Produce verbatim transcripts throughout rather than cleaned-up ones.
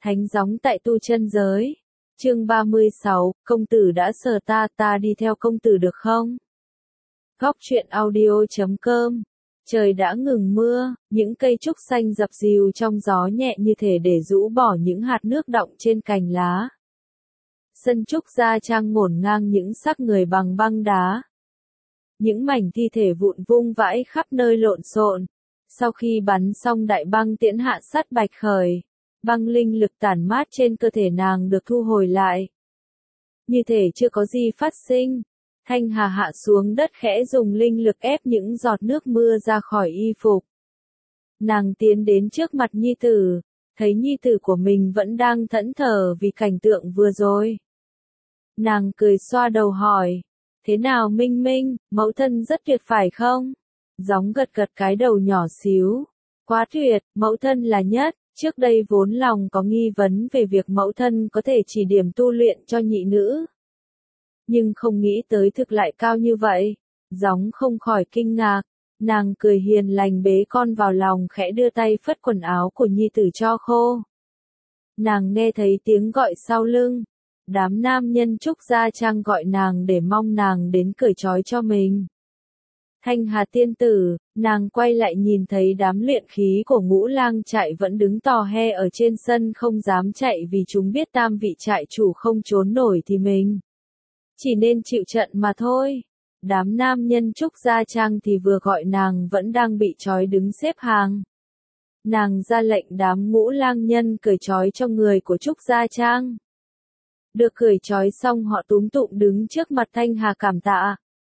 Thánh gióng tại tu chân giới. Chương ba mươi sáu, công tử đã sờ ta, ta đi theo công tử được không? Góc truyện audio chấm com. Trời đã ngừng mưa, những cây trúc xanh dập dìu trong gió nhẹ như thể để rũ bỏ những hạt nước đọng trên cành lá. Sân trúc gia trang ngổn ngang những xác người bằng băng đá. Những mảnh thi thể vụn vung vãi khắp nơi lộn xộn. Sau khi bắn xong đại băng tiễn hạ sát Bạch Khởi, băng linh lực tản mát trên cơ thể nàng được thu hồi lại. Như thể chưa có gì phát sinh, Thanh Hà hạ xuống đất khẽ dùng linh lực ép những giọt nước mưa ra khỏi y phục. Nàng tiến đến trước mặt nhi tử, thấy nhi tử của mình vẫn đang thẫn thờ vì cảnh tượng vừa rồi. Nàng cười xoa đầu hỏi, thế nào Minh Minh, mẫu thân rất tuyệt phải không? Gióng gật gật cái đầu nhỏ xíu. Quá tuyệt, mẫu thân là nhất, trước đây vốn lòng có nghi vấn về việc mẫu thân có thể chỉ điểm tu luyện cho nhị nữ. Nhưng không nghĩ tới thực lại cao như vậy. Gióng không khỏi kinh ngạc, nàng cười hiền lành bế con vào lòng khẽ đưa tay phất quần áo của nhi tử cho khô. Nàng nghe thấy tiếng gọi sau lưng. Đám nam nhân trúc gia trang gọi nàng để mong nàng đến cởi trói cho mình. Thanh Hà tiên tử, nàng quay lại nhìn thấy đám luyện khí của Ngũ Lang trại vẫn đứng tò he ở trên sân không dám chạy vì chúng biết tam vị trại chủ không trốn nổi thì mình chỉ nên chịu trận mà thôi. Đám nam nhân trúc gia trang thì vừa gọi nàng vẫn đang bị trói đứng xếp hàng. Nàng ra lệnh đám Ngũ Lang nhân cởi trói cho người của trúc gia trang. Được cởi trói xong họ túm tụm đứng trước mặt Thanh Hà cảm tạ.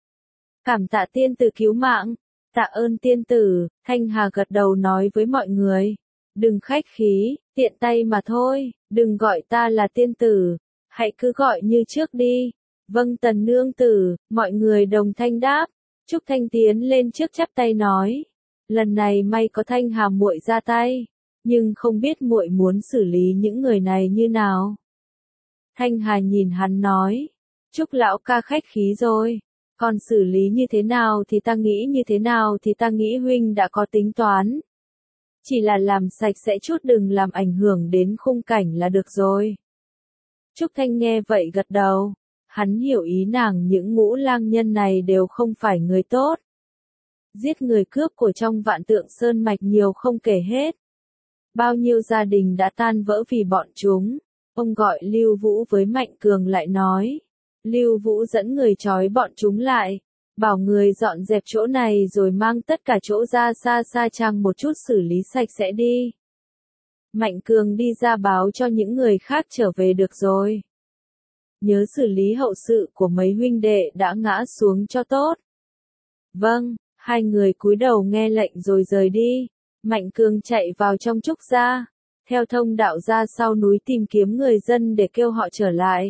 Cảm tạ tiên tử cứu mạng, tạ ơn tiên tử, Thanh Hà gật đầu nói với mọi người. Đừng khách khí, tiện tay mà thôi, đừng gọi ta là tiên tử, hãy cứ gọi như trước đi. Vâng tần nương tử, mọi người đồng thanh đáp. Trúc Thanh tiến lên trước chắp tay nói. Lần này may có Thanh Hà muội ra tay, nhưng không biết muội muốn xử lý những người này như nào. Thanh Hà nhìn hắn nói. Trúc lão ca khách khí rồi. Còn xử lý như thế nào thì ta nghĩ như thế nào thì ta nghĩ huynh đã có tính toán. Chỉ là làm sạch sẽ chút đừng làm ảnh hưởng đến khung cảnh là được rồi. Trúc Thanh nghe vậy gật đầu. Hắn hiểu ý nàng những Ngũ Lang nhân này đều không phải người tốt. Giết người cướp của trong Vạn Tượng Sơn mạch nhiều không kể hết. Bao nhiêu gia đình đã tan vỡ vì bọn chúng. Ông gọi Lưu Vũ với Mạnh Cường lại nói. Lưu Vũ dẫn người trói bọn chúng lại, bảo người dọn dẹp chỗ này rồi mang tất cả chỗ ra xa xa trang một chút xử lý sạch sẽ đi. Mạnh Cường đi ra báo cho những người khác trở về được rồi. Nhớ xử lý hậu sự của mấy huynh đệ đã ngã xuống cho tốt. Vâng, hai người cúi đầu nghe lệnh rồi rời đi. Mạnh Cường chạy vào trong trúc gia, theo thông đạo ra sau núi tìm kiếm người dân để kêu họ trở lại.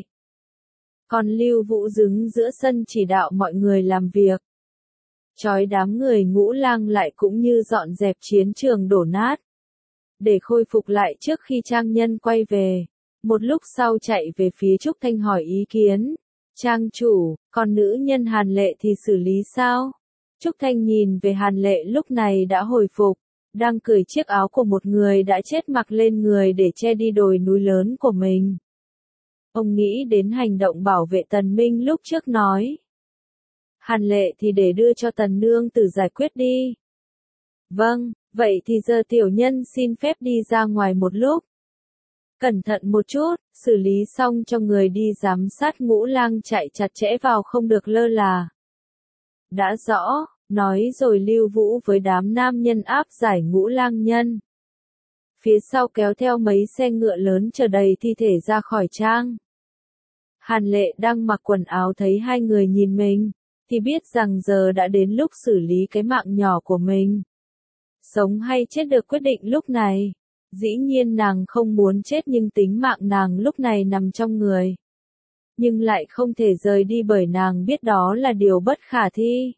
Còn Lưu Vũ đứng giữa sân chỉ đạo mọi người làm việc. Trói đám người Ngũ Lang lại cũng như dọn dẹp chiến trường đổ nát. Để khôi phục lại trước khi trang nhân quay về. Một lúc sau chạy về phía Trúc Thanh hỏi ý kiến. Trang chủ, còn nữ nhân Hàn Lệ thì xử lý sao? Trúc Thanh nhìn về Hàn Lệ lúc này đã hồi phục. Đang cởi chiếc áo của một người đã chết mặc lên người để che đi đồi núi lớn của mình. Ông nghĩ đến hành động bảo vệ Tần Minh lúc trước nói. Hàn Lệ thì để đưa cho Tần nương tử giải quyết đi. Vâng, vậy thì giờ tiểu nhân xin phép đi ra ngoài một lúc. Cẩn thận một chút, xử lý xong cho người đi giám sát Ngũ Lang chạy chặt chẽ vào không được lơ là. Đã rõ, nói rồi Lưu Vũ với đám nam nhân áp giải Ngũ Lang nhân. Phía sau kéo theo mấy xe ngựa lớn chở đầy thi thể ra khỏi trang. Hàn Lệ đang mặc quần áo thấy hai người nhìn mình, thì biết rằng giờ đã đến lúc xử lý cái mạng nhỏ của mình. Sống hay chết được quyết định lúc này. Dĩ nhiên nàng không muốn chết nhưng tính mạng nàng lúc này nằm trong người. Nhưng lại không thể rời đi bởi nàng biết đó là điều bất khả thi.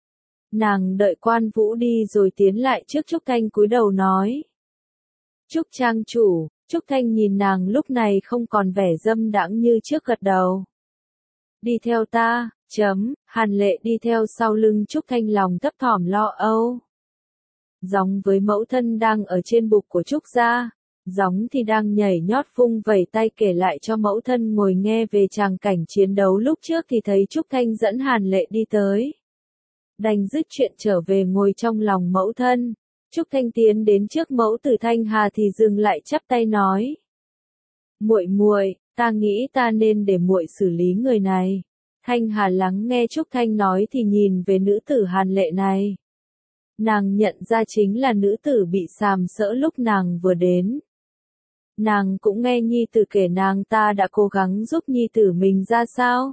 Nàng đợi Quan Vũ đi rồi tiến lại trước Trúc Thanh cúi đầu nói. Trúc trang chủ. Trúc Thanh nhìn nàng lúc này không còn vẻ dâm đãng như trước gật đầu. Đi theo ta, chấm, Hàn Lệ đi theo sau lưng Trúc Thanh lòng thấp thỏm lo âu. Gióng với mẫu thân đang ở trên bục của Trúc gia, Gióng thì đang nhảy nhót vung vẩy tay kể lại cho mẫu thân ngồi nghe về tràng cảnh chiến đấu lúc trước thì thấy Trúc Thanh dẫn Hàn Lệ đi tới. Đành dứt chuyện trở về ngồi trong lòng mẫu thân. Trúc Thanh tiến đến trước mẫu tử Thanh Hà thì dừng lại chắp tay nói. Muội muội, ta nghĩ ta nên để muội xử lý người này. Thanh Hà lắng nghe Trúc Thanh nói thì nhìn về nữ tử Hàn Lệ này. Nàng nhận ra chính là nữ tử bị sàm sỡ lúc nàng vừa đến. Nàng cũng nghe nhi tử kể nàng ta đã cố gắng giúp nhi tử mình ra sao.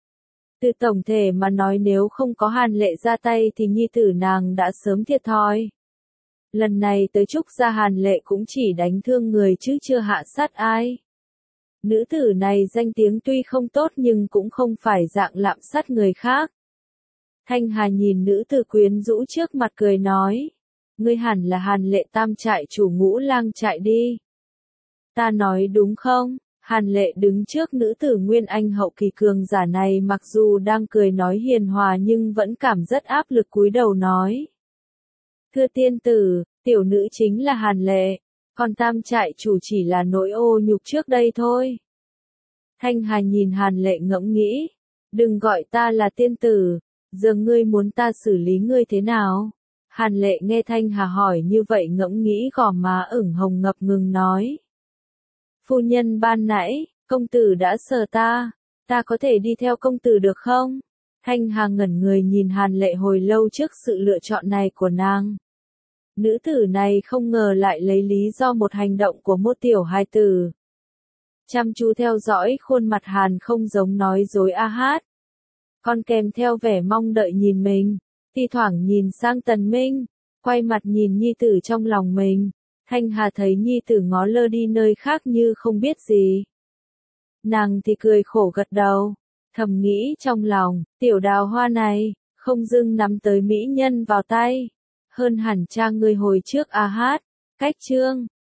Từ tổng thể mà nói nếu không có Hàn Lệ ra tay thì nhi tử nàng đã sớm thiệt thòi. Lần này tới Trúc gia Hàn Lệ cũng chỉ đánh thương người chứ chưa hạ sát ai. Nữ tử này danh tiếng tuy không tốt nhưng cũng không phải dạng lạm sát người khác. Thanh Hà nhìn nữ tử quyến rũ trước mặt cười nói. Ngươi hẳn là Hàn Lệ tam trại chủ Ngũ Lang trại đi. Ta nói đúng không? Hàn Lệ đứng trước nữ tử Nguyên Anh hậu kỳ cường giả này mặc dù đang cười nói hiền hòa nhưng vẫn cảm rất áp lực cúi đầu nói. Thưa tiên tử, tiểu nữ chính là Hàn Lệ, còn tam trại chủ chỉ là nỗi ô nhục trước đây thôi. Thanh Hà nhìn Hàn Lệ ngẫm nghĩ, đừng gọi ta là tiên tử, giờ ngươi muốn ta xử lý ngươi thế nào? Hàn Lệ nghe Thanh Hà hỏi như vậy ngẫm nghĩ gò má ửng hồng ngập ngừng nói. Phu nhân ban nãy, công tử đã sờ ta, ta có thể đi theo công tử được không? Thanh Hà ngẩn người nhìn Hàn Lệ hồi lâu trước sự lựa chọn này của nàng. Nữ tử này không ngờ lại lấy lý do một hành động của một tiểu hài tử. Chăm chú theo dõi khuôn mặt Hàn không giống nói dối a hát. Còn kèm theo vẻ mong đợi nhìn mình, thi thoảng nhìn sang Tần Minh, quay mặt nhìn nhi tử trong lòng mình. Thanh Hà thấy nhi tử ngó lơ đi nơi khác như không biết gì. Nàng thì cười khổ gật đầu, thầm nghĩ trong lòng, tiểu đào hoa này, không dưng nắm tới mỹ nhân vào tay. Hơn hẳn cha ngươi hồi trước a hát, cách chương.